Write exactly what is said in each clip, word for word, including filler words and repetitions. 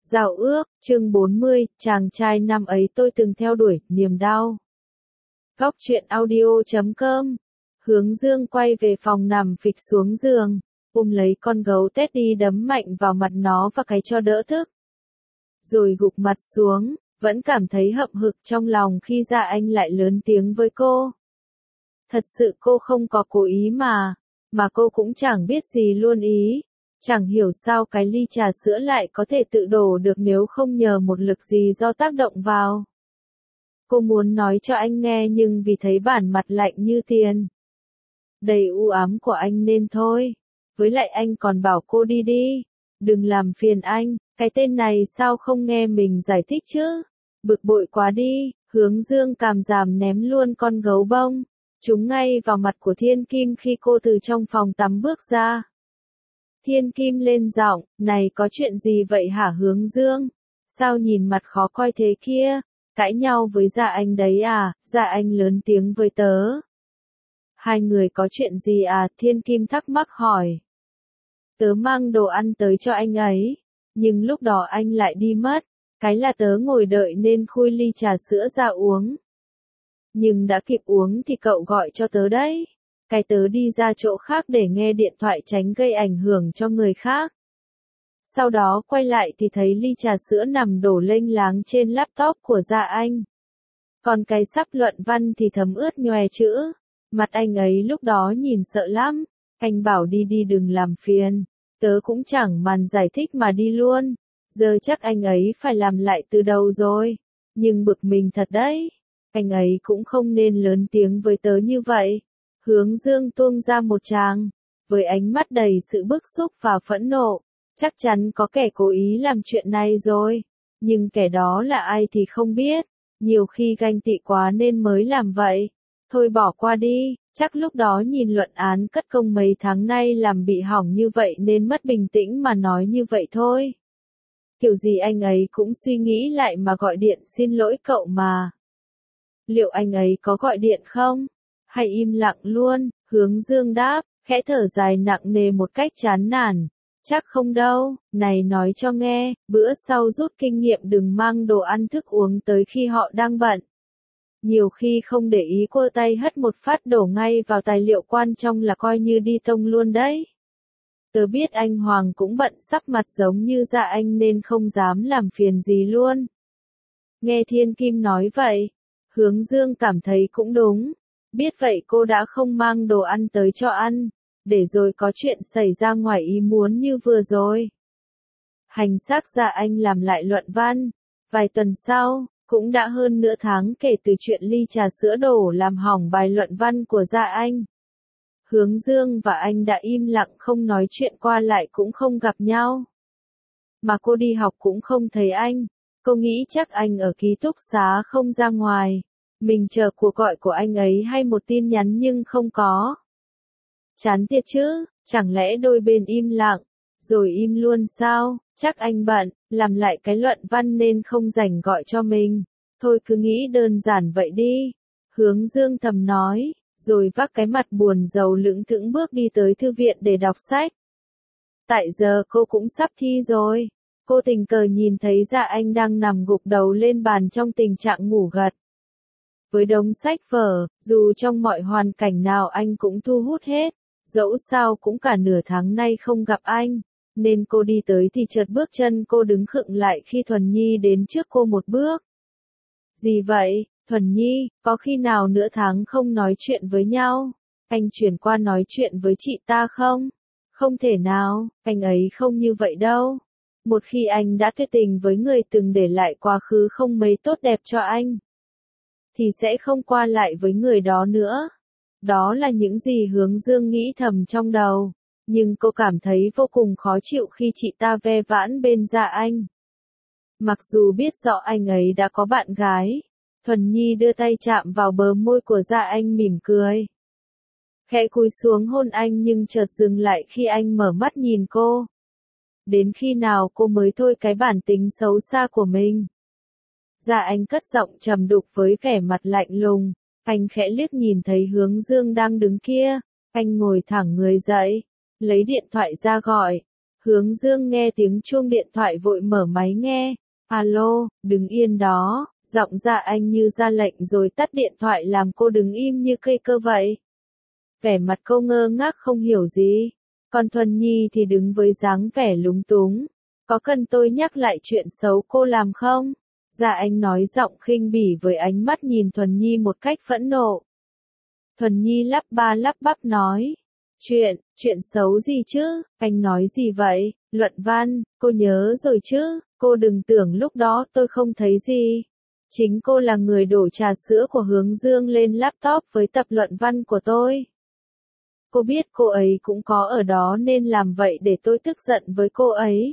Giao ước, chương bốn mươi, chàng trai năm ấy tôi từng theo đuổi, niềm đau. Góc truyện audio chấm com. Hướng Dương quay về phòng nằm phịch xuống giường, ôm lấy con gấu Teddy đấm mạnh vào mặt nó và cái cho đỡ thức. Rồi gục mặt xuống, vẫn cảm thấy hậm hực trong lòng khi Dạ Anh lại lớn tiếng với cô. Thật sự cô không có cố ý mà, mà cô cũng chẳng biết gì luôn ý. Chẳng hiểu sao cái ly trà sữa lại có thể tự đổ được nếu không nhờ một lực gì do tác động vào. Cô muốn nói cho anh nghe nhưng vì thấy bản mặt lạnh như tiền, đầy u ám của anh nên thôi. Với lại anh còn bảo cô đi đi, đừng làm phiền anh, cái tên này sao không nghe mình giải thích chứ. Bực bội quá đi, Hướng Dương càm ràm ném luôn con gấu bông, trúng ngay vào mặt của Thiên Kim khi cô từ trong phòng tắm bước ra. Thiên Kim lên giọng, này có chuyện gì vậy hả Hướng Dương? Sao nhìn mặt khó coi thế kia? Cãi nhau với Dạ Anh đấy à? Dạ Anh lớn tiếng với tớ. Hai người có chuyện gì à? Thiên Kim thắc mắc hỏi. Tớ mang đồ ăn tới cho anh ấy, nhưng lúc đó anh lại đi mất. Cái là tớ ngồi đợi nên khui ly trà sữa ra uống. Nhưng đã kịp uống thì cậu gọi cho tớ đấy. Cái tớ đi ra chỗ khác để nghe điện thoại tránh gây ảnh hưởng cho người khác. Sau đó quay lại thì thấy ly trà sữa nằm đổ lênh láng trên laptop của Dạ Anh. Còn cái sắp luận văn thì thấm ướt nhòe chữ. Mặt anh ấy lúc đó nhìn sợ lắm. Anh bảo đi đi đừng làm phiền. Tớ cũng chẳng màn giải thích mà đi luôn. Giờ chắc anh ấy phải làm lại từ đầu rồi. Nhưng bực mình thật đấy. Anh ấy cũng không nên lớn tiếng với tớ như vậy. Hướng Dương tuông ra một tràng, với ánh mắt đầy sự bức xúc và phẫn nộ. Chắc chắn có kẻ cố ý làm chuyện này rồi. Nhưng kẻ đó là ai thì không biết. Nhiều khi ganh tị quá nên mới làm vậy. Thôi bỏ qua đi, chắc lúc đó nhìn luận án cất công mấy tháng nay làm bị hỏng như vậy nên mất bình tĩnh mà nói như vậy thôi. Kiểu gì anh ấy cũng suy nghĩ lại mà gọi điện xin lỗi cậu mà. Liệu anh ấy có gọi điện không? Hay im lặng luôn? Hướng Dương đáp, khẽ thở dài nặng nề một cách chán nản. Chắc không đâu, này nói cho nghe, bữa sau rút kinh nghiệm đừng mang đồ ăn thức uống tới khi họ đang bận. Nhiều khi không để ý quơ tay hất một phát đổ ngay vào tài liệu quan trọng là coi như đi tông luôn đấy. Tớ biết anh Hoàng cũng bận sắc mặt giống như Dạ Anh nên không dám làm phiền gì luôn. Nghe Thiên Kim nói vậy, Hướng Dương cảm thấy cũng đúng. Biết vậy cô đã không mang đồ ăn tới cho ăn, để rồi có chuyện xảy ra ngoài ý muốn như vừa rồi. Hành xác Dạ Anh làm lại luận văn. Vài tuần sau, cũng đã hơn nửa tháng kể từ chuyện ly trà sữa đổ làm hỏng bài luận văn của Dạ Anh. Hướng Dương và anh đã im lặng không nói chuyện qua lại cũng không gặp nhau. Mà cô đi học cũng không thấy anh. Cô nghĩ chắc anh ở ký túc xá không ra ngoài. Mình chờ cuộc gọi của anh ấy hay một tin nhắn nhưng không có. Chán thiệt chứ, chẳng lẽ đôi bên im lặng, rồi im luôn sao? Chắc anh bận, làm lại cái luận văn nên không rảnh gọi cho mình. Thôi cứ nghĩ đơn giản vậy đi. Hướng Dương thầm nói, rồi vác cái mặt buồn rầu lững thững bước đi tới thư viện để đọc sách. Tại giờ cô cũng sắp thi rồi. Cô tình cờ nhìn thấy Dạ Anh đang nằm gục đầu lên bàn trong tình trạng ngủ gật. Với đống sách vở, dù trong mọi hoàn cảnh nào anh cũng thu hút hết, dẫu sao cũng cả nửa tháng nay không gặp anh, nên cô đi tới thì chợt bước chân cô đứng khựng lại khi Thuần Nhi đến trước cô một bước. Gì vậy, Thuần Nhi, có khi nào nửa tháng không nói chuyện với nhau, anh chuyển qua nói chuyện với chị ta không? Không thể nào, anh ấy không như vậy đâu. Một khi anh đã tuyệt tình với người từng để lại quá khứ không mấy tốt đẹp cho anh, thì sẽ không qua lại với người đó nữa. Đó là những gì Hướng Dương nghĩ thầm trong đầu. Nhưng cô cảm thấy vô cùng khó chịu khi chị ta ve vãn bên Dạ Anh. Mặc dù biết rõ anh ấy đã có bạn gái, Thuần Nhi đưa tay chạm vào bờ môi của Dạ Anh mỉm cười. Khẽ cúi xuống hôn anh nhưng chợt dừng lại khi anh mở mắt nhìn cô. Đến khi nào cô mới thôi cái bản tính xấu xa của mình? Dạ Anh cất giọng trầm đục với vẻ mặt lạnh lùng. Anh khẽ liếc nhìn thấy Hướng Dương đang đứng kia. Anh ngồi thẳng người dậy, lấy điện thoại ra gọi. Hướng Dương nghe tiếng chuông điện thoại vội mở máy nghe. Alo, đứng yên đó, giọng Dạ Anh như ra lệnh rồi tắt điện thoại làm cô đứng im như cây cơ vậy. Vẻ mặt cô ngơ ngác không hiểu gì. Còn Thuần Nhi thì đứng với dáng vẻ lúng túng. Có cần tôi nhắc lại chuyện xấu cô làm không? Dạ Anh nói giọng khinh bỉ với ánh mắt nhìn Thuần Nhi một cách phẫn nộ. Thuần Nhi lắp ba lắp bắp nói. Chuyện, chuyện xấu gì chứ? Anh nói gì vậy? Luận văn, cô nhớ rồi chứ? Cô đừng tưởng lúc đó tôi không thấy gì. Chính cô là người đổ trà sữa của Hướng Dương lên laptop với tập luận văn của tôi. Cô biết cô ấy cũng có ở đó nên làm vậy để tôi tức giận với cô ấy.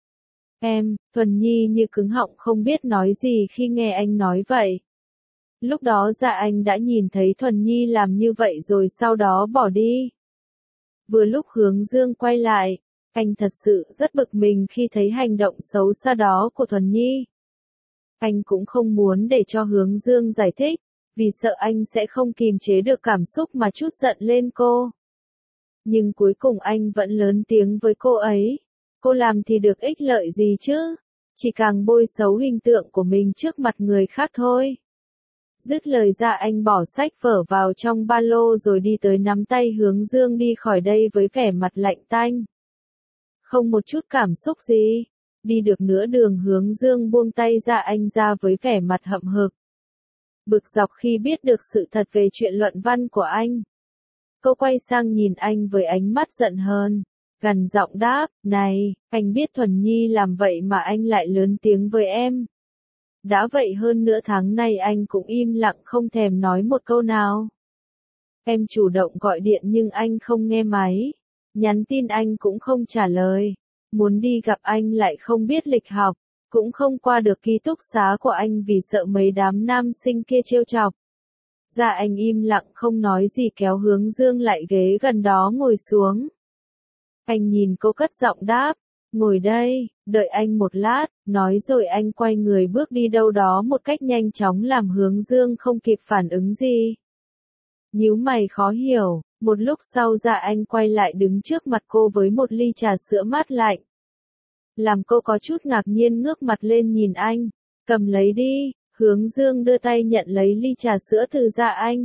Em, Thuần Nhi như cứng họng không biết nói gì khi nghe anh nói vậy. Lúc đó Dạ Anh đã nhìn thấy Thuần Nhi làm như vậy rồi sau đó bỏ đi. Vừa lúc Hướng Dương quay lại, anh thật sự rất bực mình khi thấy hành động xấu xa đó của Thuần Nhi. Anh cũng không muốn để cho Hướng Dương giải thích, vì sợ anh sẽ không kìm chế được cảm xúc mà chút giận lên cô. Nhưng cuối cùng anh vẫn lớn tiếng với cô ấy. Cô làm thì được ích lợi gì chứ? Chỉ càng bôi xấu hình tượng của mình trước mặt người khác thôi. Dứt lời ra anh bỏ sách vở vào trong ba lô rồi đi tới nắm tay Hướng Dương đi khỏi đây với vẻ mặt lạnh tanh. Không một chút cảm xúc gì. Đi được nửa đường Hướng Dương buông tay ra anh ra với vẻ mặt hậm hực. Bực dọc khi biết được sự thật về chuyện luận văn của anh. Cô quay sang nhìn anh với ánh mắt giận hờn. Gằn giọng đáp, này, anh biết Thuần Nhi làm vậy mà anh lại lớn tiếng với em. Đã vậy hơn nửa tháng nay anh cũng im lặng không thèm nói một câu nào. Em chủ động gọi điện nhưng anh không nghe máy. Nhắn tin anh cũng không trả lời. Muốn đi gặp anh lại không biết lịch học. Cũng không qua được ký túc xá của anh vì sợ mấy đám nam sinh kia trêu chọc. Dạ anh im lặng không nói gì kéo Hướng Dương lại ghế gần đó ngồi xuống. Anh nhìn cô cất giọng đáp, ngồi đây, đợi anh một lát, nói rồi anh quay người bước đi đâu đó một cách nhanh chóng làm Hướng Dương không kịp phản ứng gì. Nhíu mày khó hiểu, một lúc sau Dạ Anh quay lại đứng trước mặt cô với một ly trà sữa mát lạnh. Làm cô có chút ngạc nhiên ngước mặt lên nhìn anh, cầm lấy đi, Hướng Dương đưa tay nhận lấy ly trà sữa từ Dạ Anh.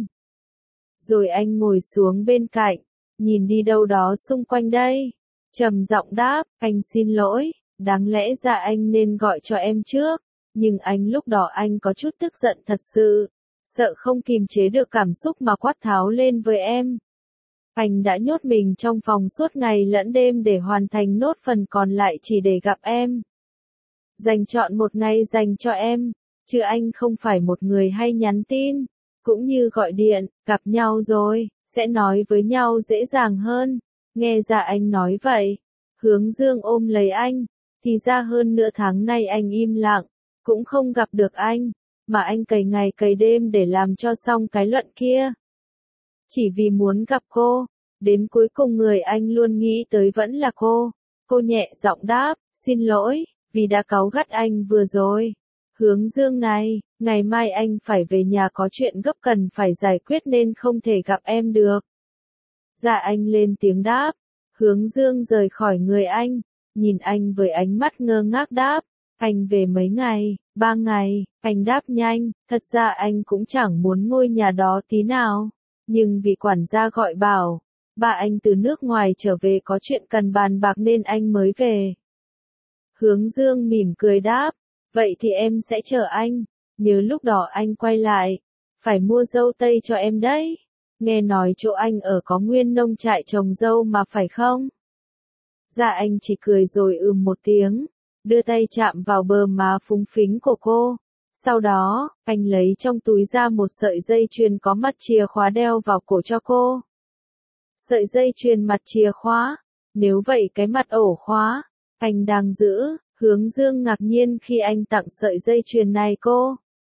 Rồi anh ngồi xuống bên cạnh, nhìn đi đâu đó xung quanh đây, trầm giọng đáp, anh xin lỗi, đáng lẽ Dạ Anh nên gọi cho em trước, nhưng anh lúc đó anh có chút tức giận thật sự, sợ không kìm chế được cảm xúc mà quát tháo lên với em. Anh đã nhốt mình trong phòng suốt ngày lẫn đêm để hoàn thành nốt phần còn lại chỉ để gặp em. Dành chọn một ngày dành cho em, chứ anh không phải một người hay nhắn tin, cũng như gọi điện, gặp nhau rồi, sẽ nói với nhau dễ dàng hơn. Nghe Dạ Anh nói vậy, Hướng Dương ôm lấy anh, thì ra hơn nửa tháng nay anh im lặng, cũng không gặp được anh, mà anh cày ngày cày đêm để làm cho xong cái luận kia. Chỉ vì muốn gặp cô, đến cuối cùng người anh luôn nghĩ tới vẫn là cô. Cô nhẹ giọng đáp, xin lỗi, vì đã cáu gắt anh vừa rồi. Hướng Dương này, ngày mai anh phải về nhà có chuyện gấp cần phải giải quyết nên không thể gặp em được. Dạ Anh lên tiếng đáp. Hướng Dương rời khỏi người anh, nhìn anh với ánh mắt ngơ ngác đáp. Anh về mấy ngày, ba ngày, anh đáp nhanh, thật ra anh cũng chẳng muốn ngôi nhà đó tí nào. Nhưng vì quản gia gọi bảo, ba anh từ nước ngoài trở về có chuyện cần bàn bạc nên anh mới về. Hướng Dương mỉm cười đáp, vậy thì em sẽ chờ anh, nhớ lúc đó anh quay lại, phải mua dâu tây cho em đấy. Nghe nói chỗ anh ở có nguyên nông trại trồng dâu mà phải không? Dạ Anh chỉ cười rồi ừm một tiếng, đưa tay chạm vào bờ má phúng phính của cô. Sau đó, anh lấy trong túi ra một sợi dây chuyền có mặt chìa khóa đeo vào cổ cho cô. Sợi dây chuyền mặt chìa khóa, nếu vậy cái mặt ổ khóa, anh đang giữ. Hướng Dương ngạc nhiên khi anh tặng sợi dây chuyền này cô.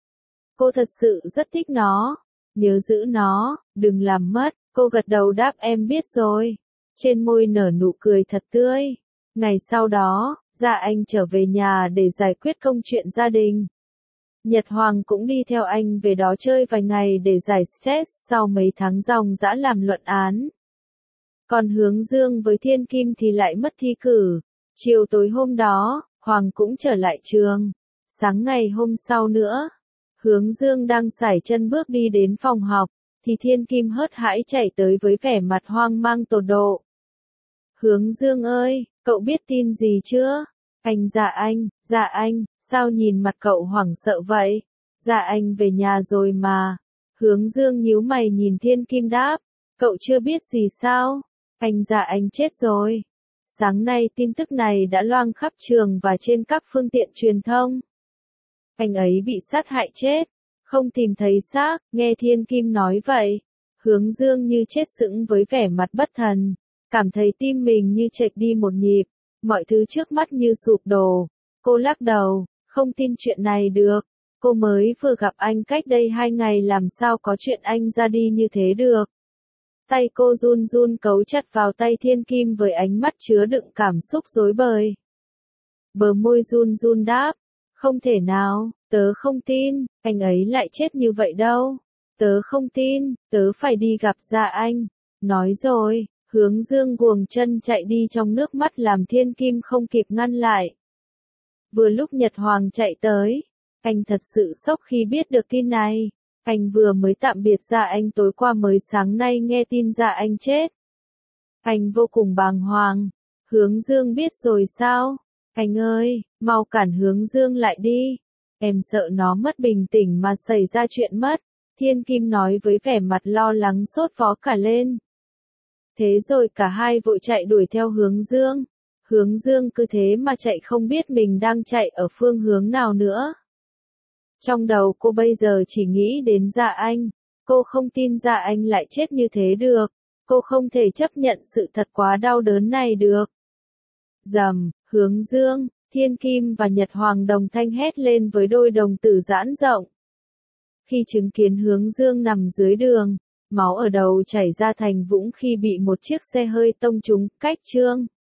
Cô thật sự rất thích nó, nhớ giữ nó, đừng làm mất, cô gật đầu đáp em biết rồi. Trên môi nở nụ cười thật tươi. Ngày sau đó, Dạ Anh trở về nhà để giải quyết công chuyện gia đình. Nhật Hoàng cũng đi theo anh về đó chơi vài ngày để giải stress sau mấy tháng ròng rã làm luận án. Còn Hướng Dương với Thiên Kim thì lại mất thi cử, Chiều tối hôm đó, Hoàng cũng trở lại trường. Sáng ngày hôm sau nữa, Hướng Dương đang sải chân bước đi đến phòng học, thì Thiên Kim hớt hải chạy tới với vẻ mặt hoang mang tột độ. Hướng Dương ơi, cậu biết tin gì chưa? Anh dạ anh, dạ anh, sao nhìn mặt cậu hoảng sợ vậy? Dạ anh về nhà rồi mà. Hướng Dương nhíu mày nhìn Thiên Kim đáp, cậu chưa biết gì sao? Anh dạ anh chết rồi. Sáng nay tin tức này đã loang khắp trường và trên các phương tiện truyền thông. Anh ấy bị sát hại chết, không tìm thấy xác, nghe Thiên Kim nói vậy. Hướng Dương như chết sững với vẻ mặt bất thần, cảm thấy tim mình như chệch đi một nhịp, mọi thứ trước mắt như sụp đổ. Cô lắc đầu, không tin chuyện này được. Cô mới vừa gặp anh cách đây hai ngày làm sao có chuyện anh ra đi như thế được. Tay cô run run cấu chặt vào tay Thiên Kim với ánh mắt chứa đựng cảm xúc rối bời. Bờ môi run run đáp, không thể nào, tớ không tin, anh ấy lại chết như vậy đâu. Tớ không tin, tớ phải đi gặp Dạ anh. Nói rồi, Hướng Dương guồng chân chạy đi trong nước mắt làm Thiên Kim không kịp ngăn lại. Vừa lúc Nhật Hoàng chạy tới, anh thật sự sốc khi biết được tin này. Anh vừa mới tạm biệt Dạ anh tối qua mới sáng nay nghe tin Dạ anh chết. Anh vô cùng bàng hoàng. Hướng Dương biết rồi sao? Anh ơi, mau cản Hướng Dương lại đi. Em sợ nó mất bình tĩnh mà xảy ra chuyện mất. Thiên Kim nói với vẻ mặt lo lắng sốt vó cả lên. Thế rồi cả hai vội chạy đuổi theo Hướng Dương. Hướng Dương cứ thế mà chạy không biết mình đang chạy ở phương hướng nào nữa. Trong đầu cô bây giờ chỉ nghĩ đến Dạ anh. Cô không tin Dạ anh lại chết như thế được. Cô không thể chấp nhận sự thật quá đau đớn này được. Rầm, Hướng Dương, Thiên Kim và Nhật Hoàng đồng thanh hét lên với đôi đồng tử giãn rộng. Khi chứng kiến Hướng Dương nằm dưới đường, máu ở đầu chảy ra thành vũng khi bị một chiếc xe hơi tông trúng, cách chương.